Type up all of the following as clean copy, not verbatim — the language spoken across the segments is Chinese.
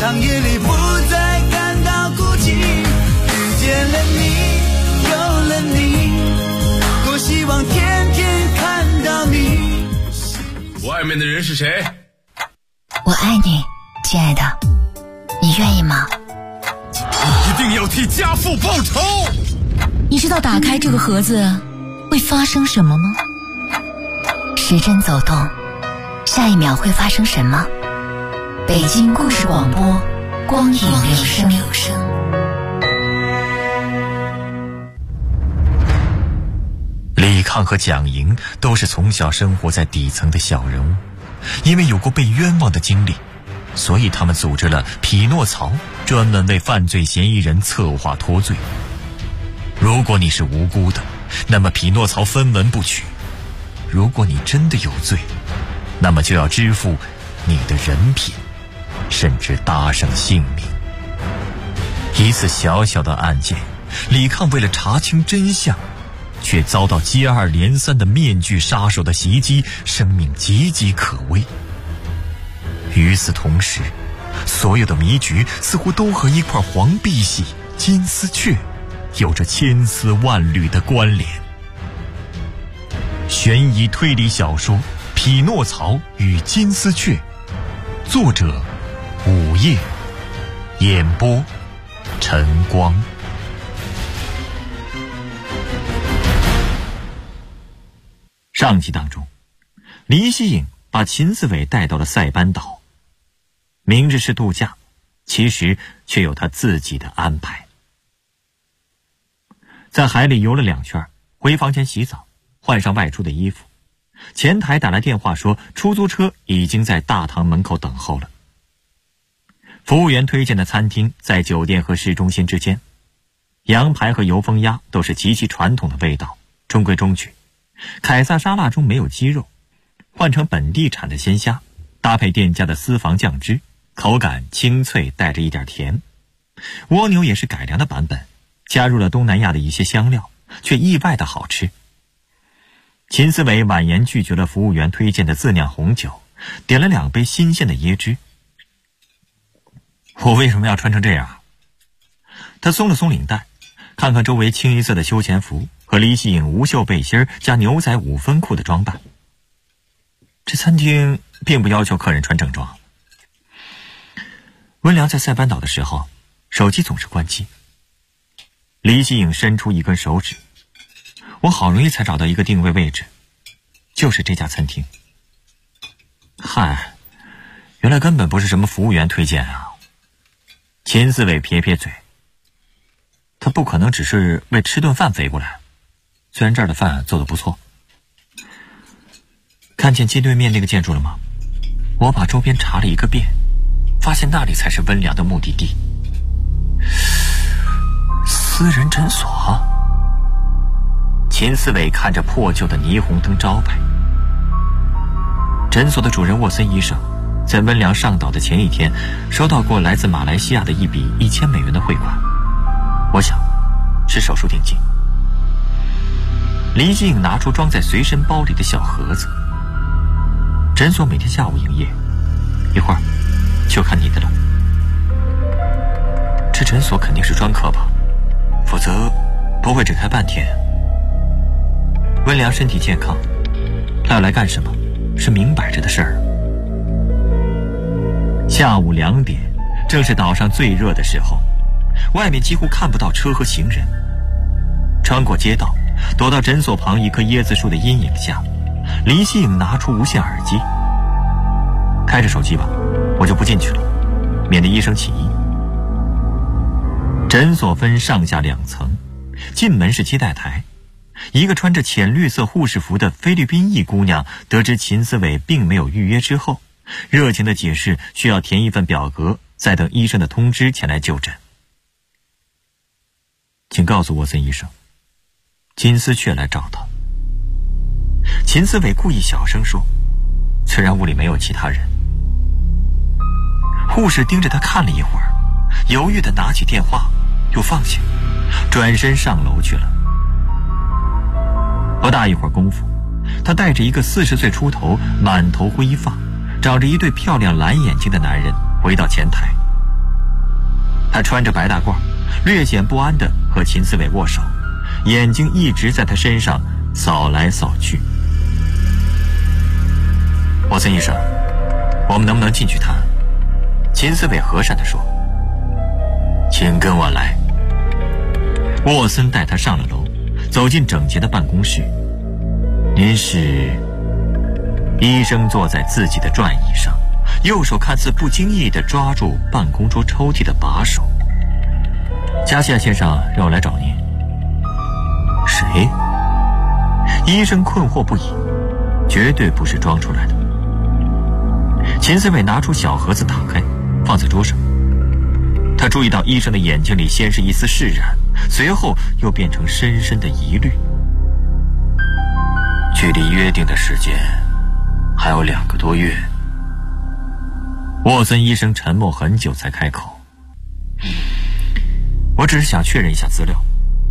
长夜里不再感到孤寂，遇见了你，有了你，多希望天天看到你。 外面的人是谁？ 我爱你，亲爱的，你愿意吗？ 一定要替家父报仇。 你知道打开这个盒子会发生什么吗？时针走动，下一秒会发生什么？北京故事广播，光影留声。 李抗和蒋莹都是从小生活在底层的小人物，因为有过被冤枉的经历，所以他们组织了匹诺曹，专门为犯罪嫌疑人策划脱罪。如果你是无辜的，那么匹诺曹分文不取；如果你真的有罪，那么就要支付你的人品，甚至搭上性命。一次小小的案件，李抗为了查清真相，却遭到接二连三的面具杀手的袭击，生命岌岌可危。与此同时，所有的迷局似乎都和一块黄碧玺、金丝雀有着千丝万缕的关联。悬疑推理小说《匹诺曹与金丝雀》，作者午夜，演播晨光。上集当中，黎希颖把秦思伟带到了塞班岛，明日是度假，其实却有他自己的安排。在海里游了2圈，回房间洗澡，换上外出的衣服。前台打来电话说，出租车已经在大堂门口等候了。服务员推荐的餐厅在酒店和市中心之间，羊排和油封鸭都是极其传统的味道，中规中矩。凯撒沙拉中没有鸡肉，换成本地产的鲜虾，搭配店家的私房酱汁，口感清脆，带着一点甜。蜗牛也是改良的版本，加入了东南亚的一些香料，却意外的好吃。秦思伟婉言拒绝了服务员推荐的自酿红酒，点了2杯新鲜的椰汁。我为什么要穿成这样？他松了松领带，看看周围清一色的休闲服和黎希颖无袖背心加牛仔5分裤的装扮。这餐厅并不要求客人穿正装。温良在塞班岛的时候，手机总是关机。黎希颖伸出一根手指，我好容易才找到一个定位位置，就是这家餐厅。嗨，原来根本不是什么服务员推荐啊。秦思伟撇撇嘴，他不可能只是为吃顿饭飞过来，虽然这儿的饭做得不错。看见街对面那个建筑了吗？我把周边查了一个遍，发现那里才是温良的目的地。私人诊所。秦思伟看着破旧的霓虹灯招牌。诊所的主人沃森医生在温良上岛的前一天收到过来自马来西亚的一笔1000美元的汇款，我想是手术定金。黎希颖拿出装在随身包里的小盒子。诊所每天下午营业，一会儿就看你的了。这诊所肯定是专科吧，否则不会只开半天。温良身体健康，他要来干什么是明摆着的事儿。下午2点，正是岛上最热的时候，外面几乎看不到车和行人。穿过街道，躲到诊所旁一棵椰子树的阴影下，黎希颖拿出无线耳机。开着手机吧，我就不进去了，免得医生起疑。诊所分上下2层，进门是接待台。一个穿着浅绿色护士服的菲律宾裔姑娘得知秦思伟并没有预约之后，热情地解释需要填一份表格，再等医生的通知前来就诊。请告诉沃森医生，金丝雀来找他。秦思伟故意小声说，虽然屋里没有其他人。护士盯着他看了一会儿，犹豫地拿起电话，又放下，转身上楼去了。不大一会儿功夫，他带着一个40岁出头、满头灰发、长着一对漂亮蓝眼睛的男人回到前台， 他穿着白大褂，略显不安地和秦思伟握手，眼睛一直在他身上扫来扫去。沃森医生，我们能不能进去谈？秦思伟和善地说。请跟我来。沃森带他上了楼，走进整洁的办公室。您是？医生坐在自己的转椅上，右手看似不经意地抓住办公桌抽屉的把手。加西亚先生让我来找您。谁？医生困惑不已，绝对不是装出来的。秦思伟拿出小盒子打开，放在桌上。他注意到医生的眼睛里先是一丝释然，随后又变成深深的疑虑。距离约定的时间还有2个多月。沃森医生沉默很久才开口：我只是想确认一下资料。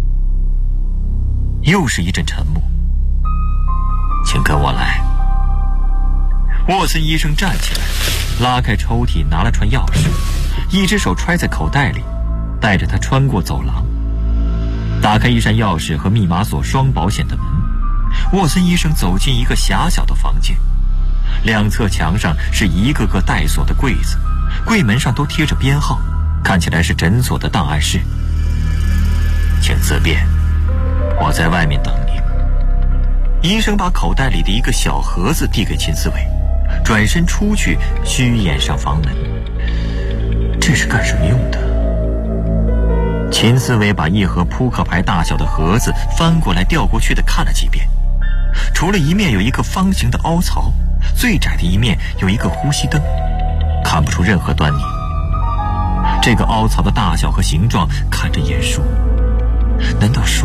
又是一阵沉默。请跟我来。沃森医生站起来，拉开抽屉，拿了串钥匙，一只手揣在口袋里，带着他穿过走廊，打开一扇钥匙和密码锁双保险的门。沃森医生走进一个狭小的房间，两侧墙上是一个个带锁的柜子，柜门上都贴着编号，看起来是诊所的档案室。请自便，我在外面等你。医生把口袋里的一个小盒子递给秦思伟，转身出去，虚掩上房门。这是干什么用的？秦思伟把一盒扑克牌大小的盒子翻过来调过去的看了几遍，除了一面有一个方形的凹槽，最窄的一面有一个呼吸灯，看不出任何端倪。这个凹槽的大小和形状看着眼熟，难道说……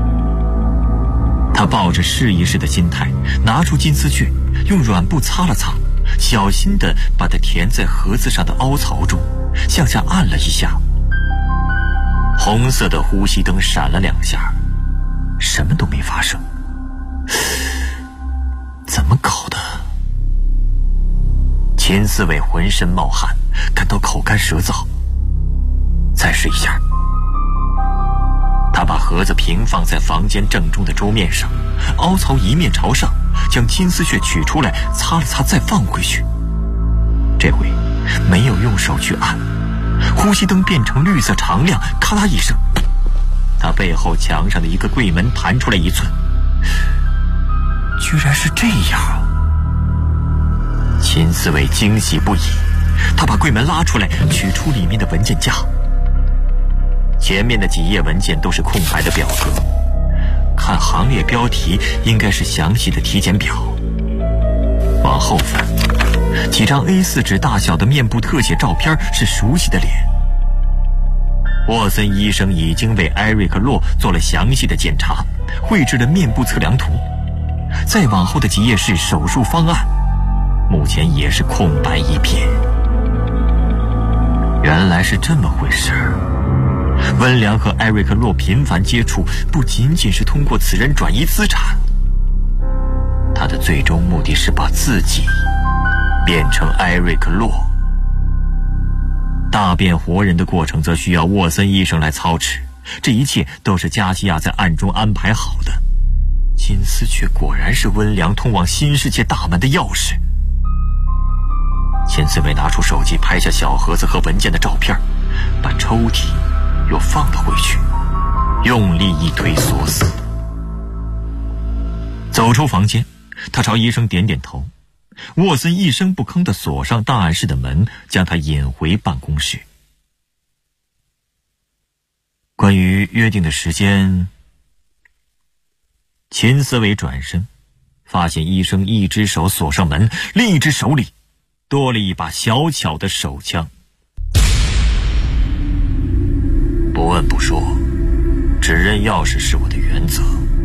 他抱着试一试的心态，拿出金丝雀，用软布擦了擦，小心地把它填在盒子上的凹槽中，向下按了一下。红色的呼吸灯闪了2下，什么都没发生。怎么搞的？秦思伟浑身冒汗，感到口干舌燥。再试一下。他把盒子平放在房间正中的桌面上，凹槽一面朝上，将金丝雀取出来，擦了擦，再放回去。这回没有用手去按，呼吸灯变成绿色常亮，咔啦一声，他背后墙上的一个柜门弹出来1寸。居然是这样！秦思伟惊喜不已，他把柜门拉出来，取出里面的文件夹。前面的几页文件都是空白的表格，看行列标题应该是详细的体检表。往后翻，几张 A4 纸大小的面部特写照片是熟悉的脸。沃森医生已经为艾瑞克·洛做了详细的检查，绘制了面部测量图。再往后的几页是手术方案，目前也是空白一片。原来是这么回事儿。温良和艾瑞克·洛频繁接触，不仅仅是通过此人转移资产，他的最终目的是把自己变成艾瑞克·洛。大变活人的过程则需要沃森医生来操持，这一切都是加西亚在暗中安排好的。金丝雀果然是温良通往新世界大门的钥匙。秦思伟拿出手机拍下小盒子和文件的照片，把抽屉又放了回去，用力一推锁死。走出房间，他朝医生点点头。沃森一声不吭地锁上档案室的门，将他引回办公室。关于约定的时间，秦思伟转身，发现医生一只手锁上门，另一只手里多了一把小巧的手枪。不问不说，只认钥匙是我的原则。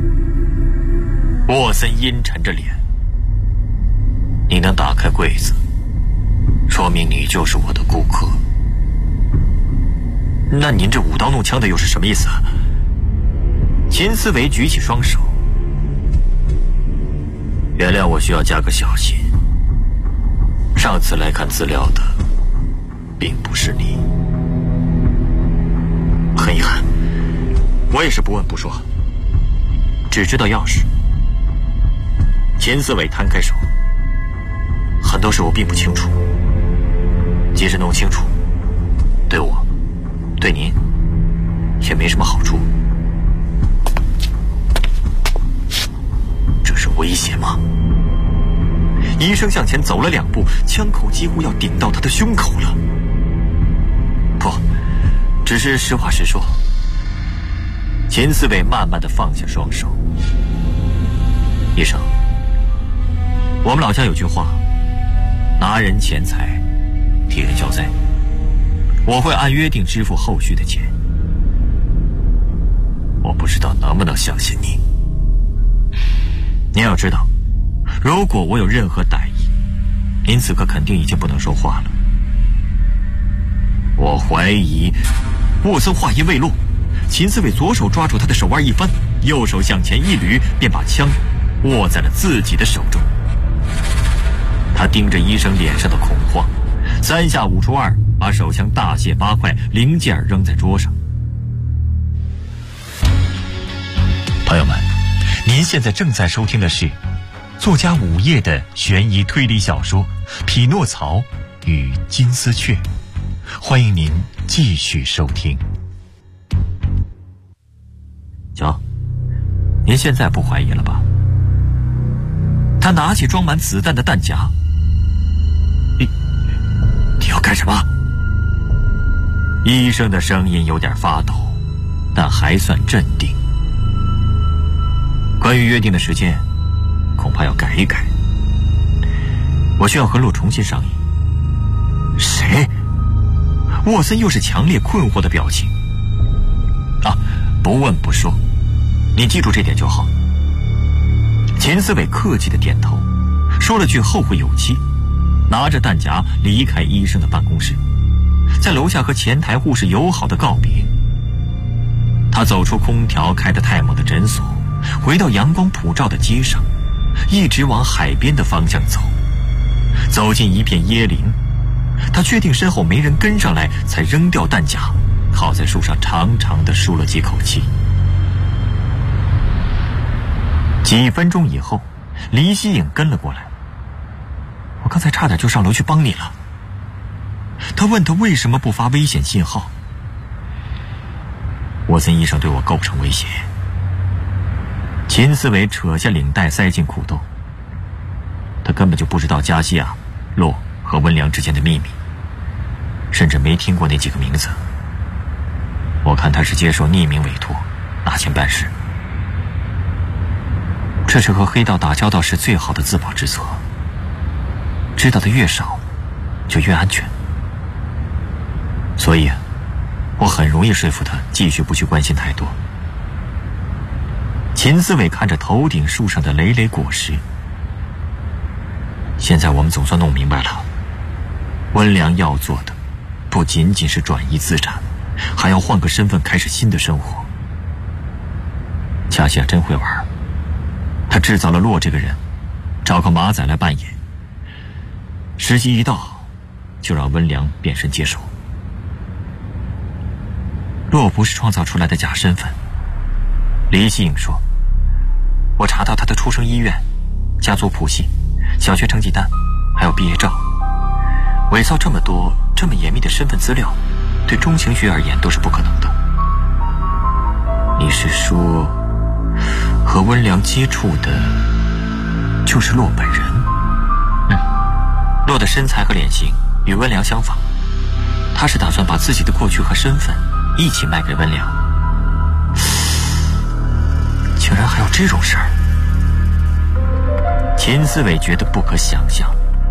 沃森阴沉着脸，你能打开柜子，说明你就是我的顾客。那您这舞刀弄枪的又是什么意思啊？秦思维举起双手，原谅我需要加个小心，上次来看资料的并不是你。 也是不问不说，只知道钥匙。秦思伟摊开手，很多事我并不清楚，即使弄清楚，对我，对您，也没什么好处。这是威胁吗？医生向前走了2步，枪口几乎要顶到他的胸口了。不，只是实话实说。秦思伟慢慢地放下双手。医生，我们老家有句话，拿人钱财，替人消灾。我会按约定支付后续的钱。我不知道能不能相信你。您要知道，如果我有任何歹意，您此刻肯定已经不能说话了。我怀疑沃森话音未落，秦思伟左手抓住他的手腕一翻，右手向前一捋，便把枪握在了自己的手中。他盯着医生脸上的恐慌，3下5除2把手枪大卸8块，零件扔在桌上。朋友们，您现在正在收听的是作家午夜的悬疑推理小说《匹诺曹与金丝雀》，欢迎您继续收听。瞧，您现在不怀疑了吧？他拿起装满子弹的弹夹。你要干什么？医生的声音有点发抖，但还算镇定。关于约定的时间，恐怕要改一改。我需要和洛重新商议。谁？沃森又是强烈困惑的表情。不问不说，你记住这点就好。秦思伟客气的点头，说了句后会有期，拿着弹夹离开医生的办公室，在楼下和前台护士友好的告别。他走出空调开得太猛的诊所，回到阳光普照的街上，一直往海边的方向走。走进一片椰林，他确定身后没人跟上来，才扔掉弹夹，靠在树上长长的舒了几口气。几分钟以后，黎希颖跟了过来。我刚才差点就上楼去帮你了。他问他为什么不发危险信号。沃森医生对我构成威胁。秦思伟扯下领带塞进裤兜。他根本就不知道加西亚、洛和温良之间的秘密，甚至没听过那几个名字。我看他是接受匿名委托，拿钱办事。这是和黑道打交道时最好的自保之策，知道的越少就越安全。所以我很容易说服他继续不去关心太多。秦思伟看着头顶树上的累累果实。现在我们总算弄明白了，温良要做的不仅仅是转移资产，还要换个身份开始新的生活。加西亚真会玩，他制造了洛这个人，找个马仔来扮演，时机一到就让温良变身接手。洛不是创造出来的假身份。黎希颖说，我查到他的出生医院、家族谱系、小学成绩单还有毕业照，伪造这么多这么严密的身份资料，对中情局而言都是不可能的。你是说和温良接触的就是洛本人？洛的身材和脸型与温良相仿，他是打算把自己的过去和身份一起卖给温良。竟然还有这种事儿！秦思伟觉得不可想象。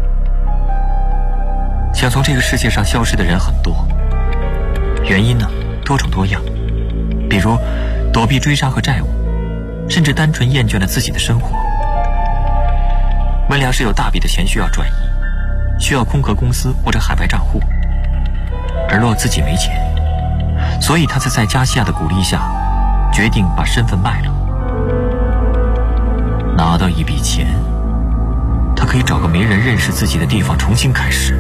想从这个世界上消失的人很多，原因呢多种多样，比如躲避追杀和债务，甚至单纯厌倦了自己的生活。温良是有大笔的钱需要转移，需要空壳公司或者海外账户，而洛自己没钱，所以他在加西亚的鼓励下，决定把身份卖了。拿到一笔钱，他可以找个没人认识自己的地方重新开始。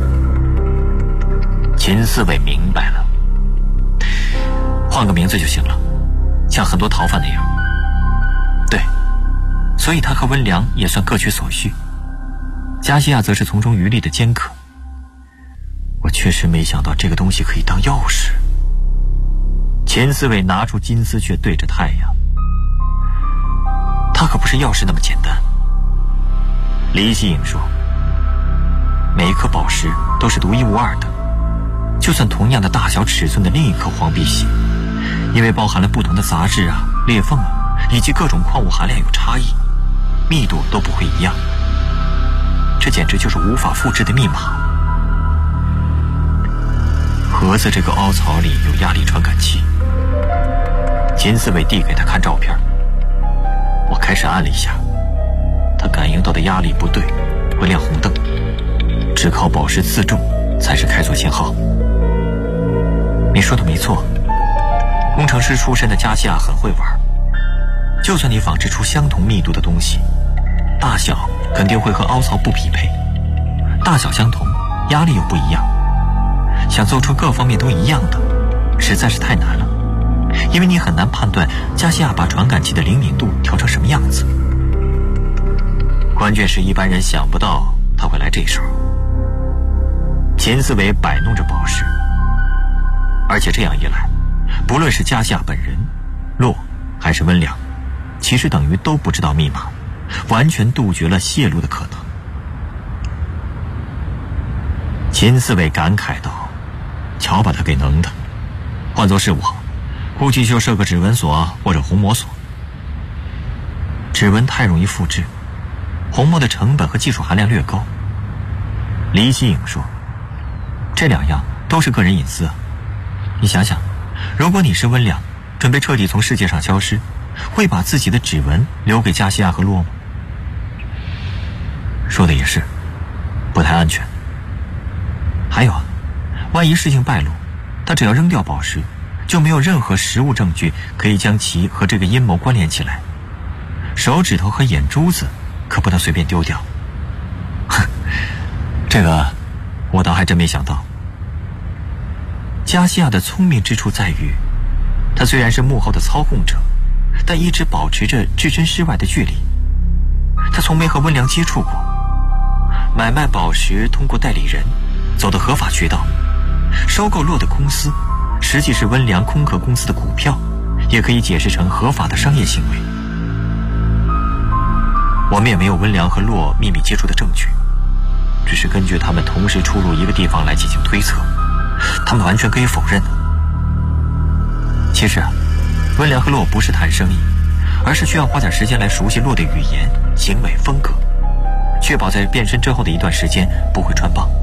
秦思伟明白了，换个名字就行了， 像很多逃犯那样。对，所以他和温良也算各取所需，加西亚则是从中渔利的奸客。我确实没想到这个东西可以当钥匙。钱思伟拿出金丝雀对着太阳，它可不是钥匙那么简单。李希颖说，每一颗宝石都是独一无二的，就算同样的大小尺寸的另一颗黄碧玺，因为包含了不同的杂质啊、裂缝啊，以及各种矿物含量有差异，密度都不会一样。这简直就是无法复制的密码。盒子这个凹槽里有压力传感器，金思伟递给他看照片，我开始按了一下，他感应到的压力不对，会亮红灯，只靠宝石自重才是开锁信号。你说的没错，工程师出身的加西亚很会玩，就算你仿制出相同密度的东西，大小肯定会和凹槽不匹配，大小相同，压力又不一样，想做出各方面都一样的实在是太难了，因为你很难判断加西亚把传感器的灵敏度调成什么样子。关键是一般人想不到他会来这手。钱思伟摆弄着宝石，而且这样一来，不论是加西亚本人、洛还是温良，其实等于都不知道密码，完全杜绝了泄露的可能。钱思伟感慨道，瞧把他给能的，换作是我，估计就设个指纹锁或者虹膜锁。指纹太容易复制，虹膜的成本和技术含量略高。李希颖说，这两样都是个人隐私啊。你想想，如果你是温良，准备彻底从世界上消失，会把自己的指纹留给加西亚和洛吗？说的也是，不太安全。还有啊，万一事情败露，他只要扔掉宝石，就没有任何实物证据可以将其和这个阴谋关联起来。手指头和眼珠子可不能随便丢掉。哼，这个我倒还真没想到。加西亚的聪明之处在于，他虽然是幕后的操控者，但一直保持着置身事外的距离。他从没和温良接触过，买卖宝石通过代理人走的合法渠道，收购洛的公司实际是温良空壳公司的股票，也可以解释成合法的商业行为。我们也没有温良和洛秘密接触的证据，只是根据他们同时出入一个地方来进行推测，他们完全可以否认的。其实啊，温良和洛不是谈生意，而是需要花点时间来熟悉洛的语言、行为、风格，确保在变身之后的一段时间不会穿帮。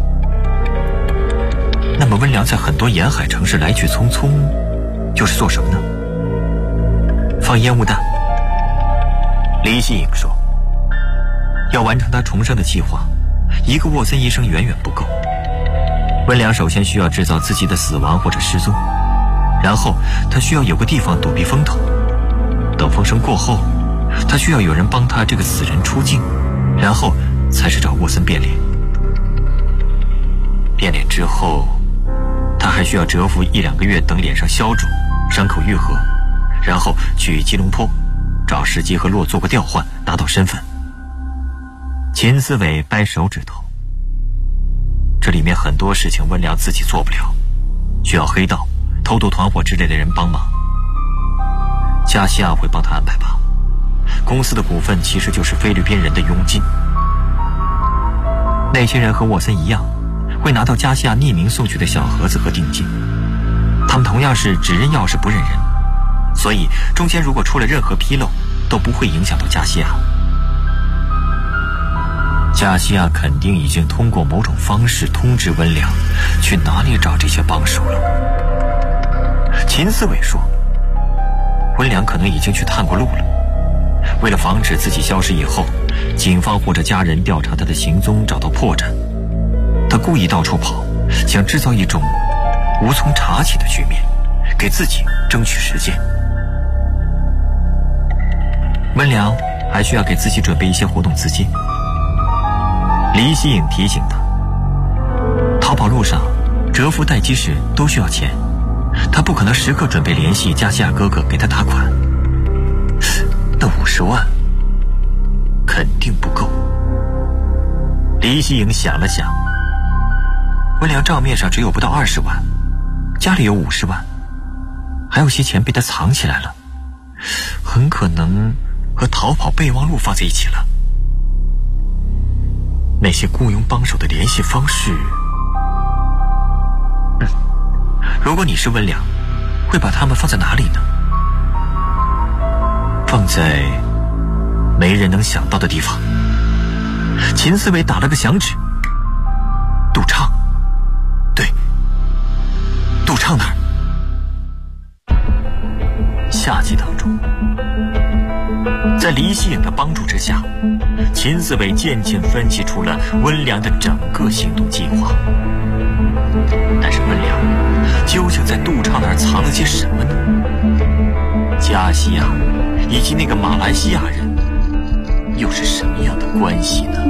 那么温良在很多沿海城市来去匆匆，又是做什么呢？放烟雾弹。李希颖说，要完成他重生的计划，一个沃森医生远远不够。温良首先需要制造自己的死亡或者失踪，然后他需要有个地方躲避风头，等风声过后，他需要有人帮他这个死人出境，然后才是找沃森变脸。变脸之后，他还需要蛰伏1-2个月，等脸上消肿，伤口愈合，然后去吉隆坡找时机和洛做个调换，拿到身份。钱思伟掰手指头，这里面很多事情温良自己做不了，需要黑道、偷渡团伙之类的人帮忙。加西亚会帮他安排吧？公司的股份其实就是菲律宾人的佣金。那些人和沃森一样，会拿到加西亚匿名送去的小盒子和定金，他们同样是只认钥匙不认人，所以中间如果出了任何纰漏，都不会影响到加西亚。加西亚肯定已经通过某种方式通知温良去哪里找这些帮手了。秦思伟说，温良可能已经去探过路了，为了防止自己消失以后，警方或者家人调查他的行踪找到破绽，他故意到处跑，想制造一种无从查起的局面，给自己争取时间。温良还需要给自己准备一些活动资金。李希颖提醒他，逃跑路上蛰伏待机时都需要钱，他不可能时刻准备联系加西亚哥哥给他打款。 那50万肯定不够。李希颖想了想，温良账面上只有不到20万，家里有50万，还有些钱被他藏起来了，很可能和逃跑备忘录放在一起了。那些雇佣帮手的联系方式，如果你是温良，会把他们放在哪里呢？放在没人能想到的地方。秦思维打了个响指，杜畅，对，杜畅那儿。夏季当中，在李希颖的帮助之下，秦思维渐渐分析出了温良的整个行动计划。但是温良究竟在杜畅那儿藏了些什么呢？加西亚以及那个马来西亚人又是什么样的关系呢？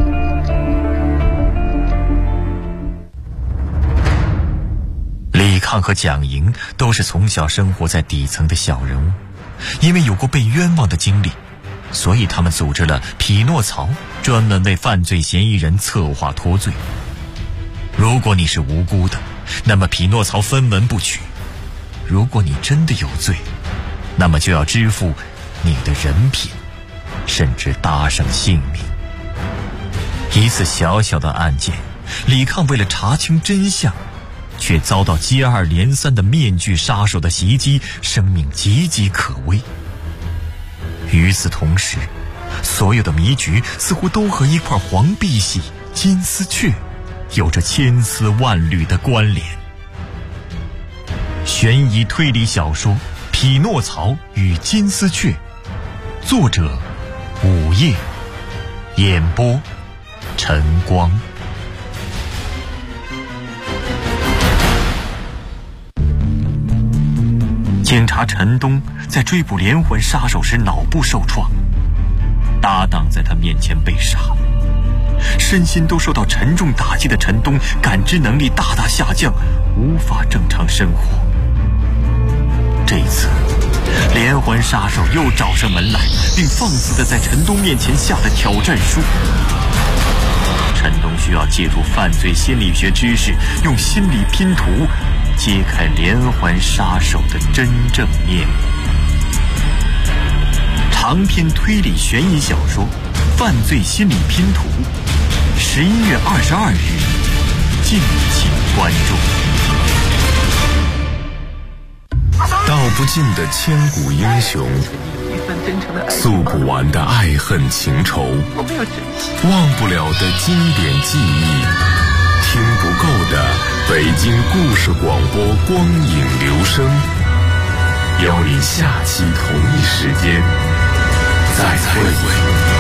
李抗和蒋莹都是从小生活在底层的小人物，因为有过被冤枉的经历，所以他们组织了匹诺曹，专门为犯罪嫌疑人策划脱罪。如果你是无辜的，那么匹诺曹分文不取；如果你真的有罪，那么就要支付你的人品，甚至搭上性命。一次小小的案件，李抗为了查清真相，却遭到接二连三的面具杀手的袭击，生命岌岌可危。与此同时，所有的迷局似乎都和一块黄碧玺、金丝雀有着千丝万缕的关联。悬疑推理小说《匹诺曹与金丝雀》，作者午夜，演播晨光。警察陈东在追捕连环杀手时脑部受创，搭档在他面前被杀，身心都受到沉重打击的陈东感知能力大大下降，无法正常生活。这一次连环杀手又找上门来，并放肆地在陈东面前下了挑战书。陈东需要借助犯罪心理学知识，用心理拼图揭开连环杀手的真正面目。长篇推理悬疑小说《犯罪心理拼图》，11月22日，敬请关注。 道不尽的千古英雄，诉不完的爱恨情仇，忘不了的经典记忆，听不够的北京故事广播光影留声，邀你下期同一时间再会。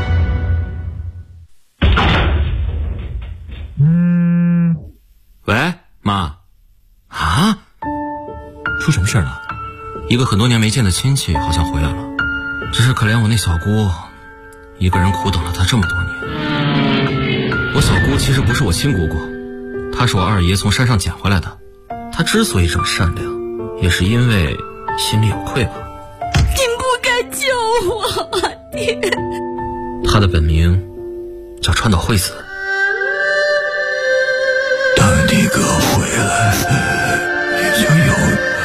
喂，妈。 啊？出什么事了？ 一个很多年没见的亲戚好像回来了，只是可怜我那小姑一个人苦等了他这么多年。我小姑其实不是我亲姑姑，她是我二爷从山上捡回来的。她之所以这么善良，也是因为心里有愧吧。 你不该救我，爹。 她的本名叫川岛惠子。 等你哥回来，你就有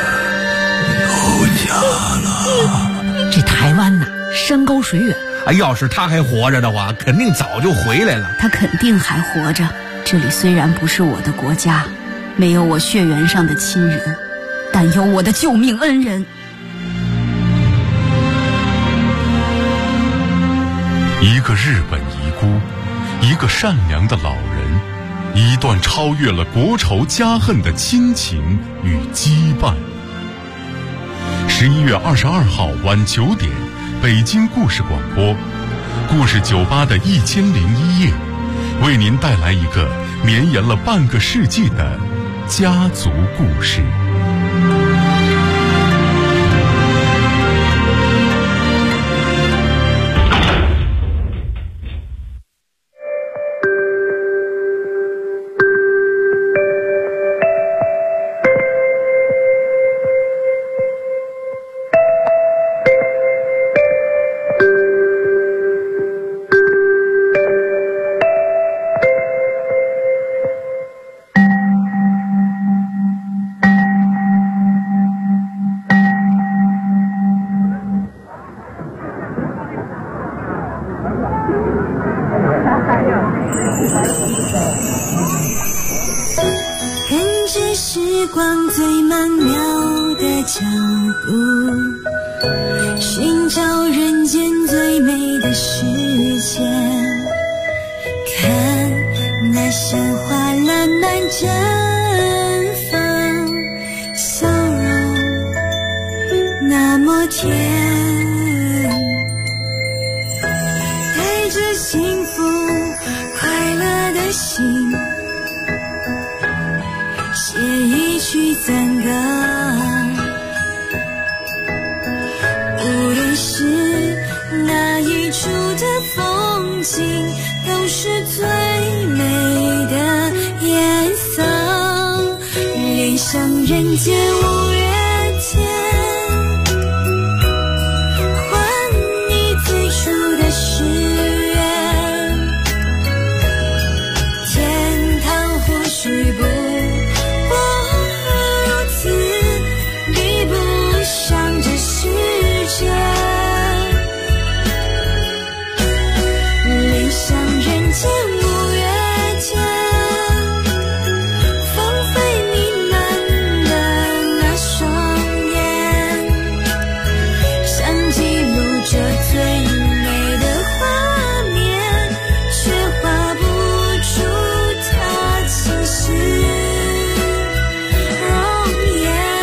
家了。 这台湾呐，山高水远。 要是他还活着的话，肯定早就回来了。 他肯定还活着。这里虽然不是我的国家，没有我血缘上的亲人，但有我的救命恩人。 一个日本遗孤，一个善良的老人，一段超越了国仇家恨的亲情与羁绊。11月22号晚9点，北京故事广播故事酒吧的1001夜，为您带来一个绵延了半个世纪的家族故事。 时光最曼妙的脚步，寻找人间最美的世界。看那鲜花烂漫绽放，笑容那么甜，带着幸福快乐的心，写一曲赞歌。无论是哪一处的风景，都是最美的颜色。恋上人间五月天，还你最初的誓言。天堂或许不如此，比不上这世界。恋上人间五月天，芳菲弥漫的那双眼，想记录这最美的画面，却画不出它清晰容颜。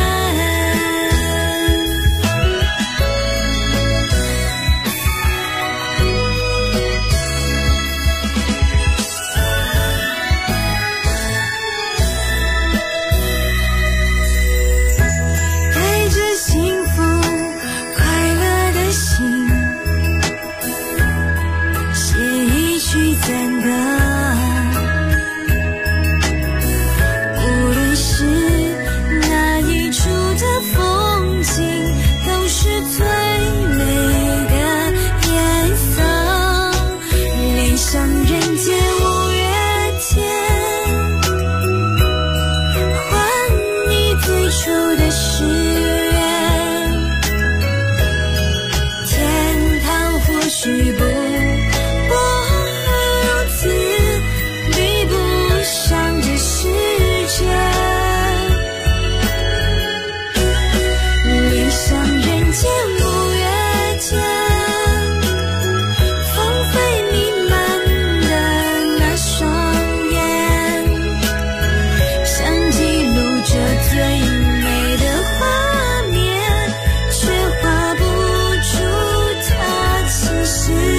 带着幸福快乐的心，写一曲赞歌。无论是哪一处的风景，都是最美的颜色。恋上人间五月天，还你最初的誓言。天堂或许不如此，比不上这世界。恋上人间五月天，芳菲弥漫的那双眼，想记录这最美的画面，却画不出它清晰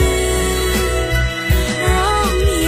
容颜。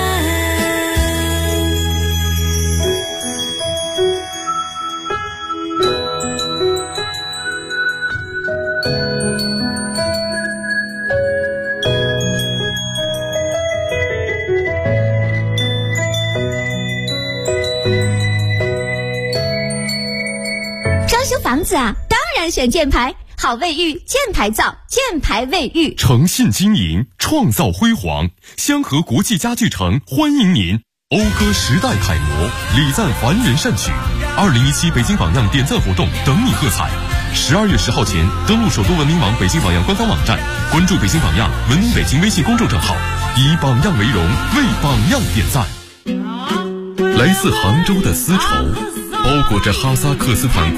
装修房子啊，当然选箭牌，好卫浴，箭牌造，箭牌卫浴。 诚信经营，创造辉煌。香河国际家具城欢迎您。讴歌时代楷模，礼赞凡人善举。2017北京榜样点赞活动等你喝彩。12月10号前登录首都文明网北京榜样官方网站，关注北京榜样文明北京微信公众账号，以榜样为荣，为榜样点赞。来自杭州的丝绸，包裹着哈萨克斯坦